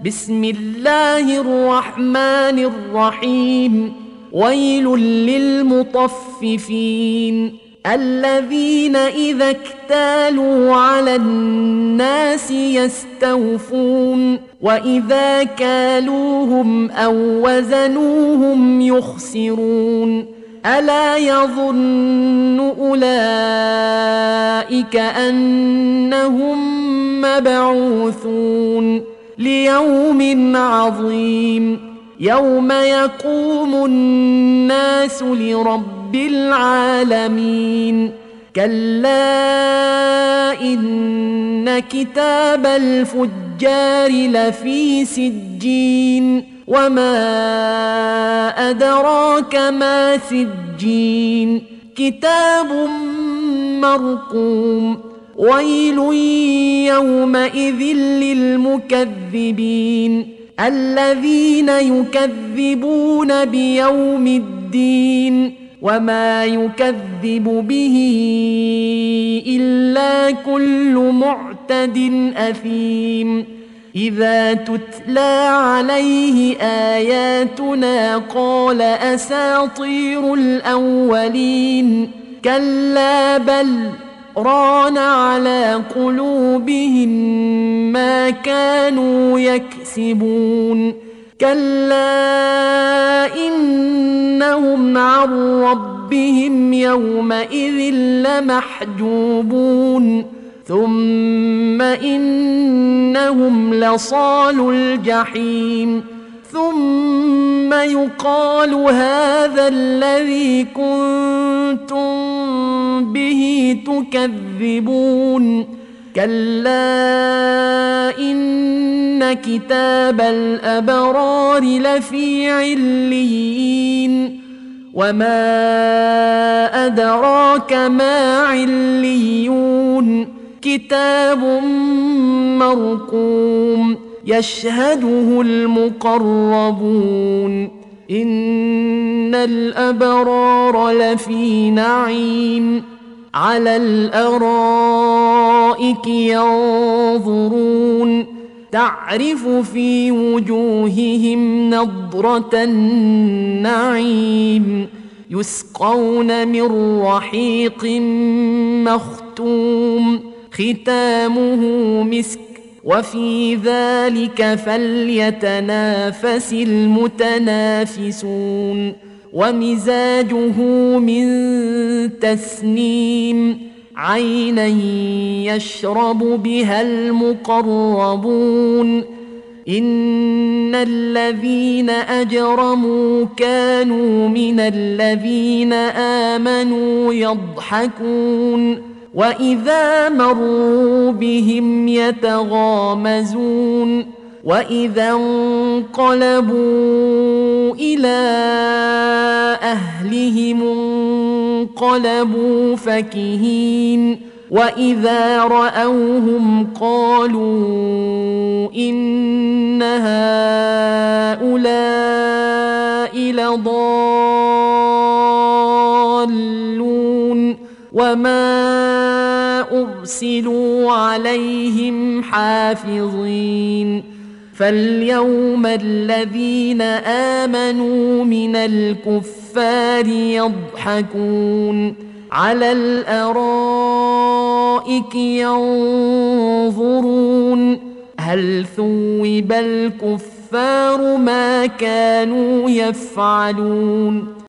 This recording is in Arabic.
بسم الله الرحمن الرحيم. ويل للمطففين الذين إذا اكتالوا على الناس يستوفون وإذا كالوهم أو وزنوهم يخسرون ألا يظن أولئك أنهم مبعوثون ليوم عظيم يوم يقوم الناس لرب العالمين كلا إن كتاب الفجار لفي سجين وما أدراك ما سجين كتاب مرقوم ويل يومئذ للمكذبين الذين يكذبون بيوم الدين وما يكذب به إلا كل معتد أثيم إذا تتلى عليه آياتنا قال أساطير الأولين كلا بل ران على قلوبهم ما كانوا يكسبون كلا إنهم عن ربهم يومئذ لمحجوبون ثم إنهم لصالو الجحيم ثم يقال هذا الذي كنتم به تكذبون كلا إن كتاب الأبرار لفي عليين وما أدراك ما عليون كتاب مرقوم يشهده المقربون إن الأبرار لفي نعيم على الأرائك ينظرون تعرف في وجوههم نضرة النعيم يسقون من رحيق مختوم ختامه مسك وفي ذلك فليتنافس المتنافسون ومزاجه من تسنيم عينا يشرب بها المقربون إن الذين أجرموا كانوا من الذين آمنوا يضحكون وإذا مروا بهم يتغامزون وإذا انقلبوا إلى أهلهم انقلبوا فكهين وإذا رأوهم قالوا إن هؤلاء لضالون وما أرسلوا عليهم حافظين فاليوم الذين آمنوا من الكفار يضحكون على الأرائك ينظرون هل ثوب الكفار ما كانوا يفعلون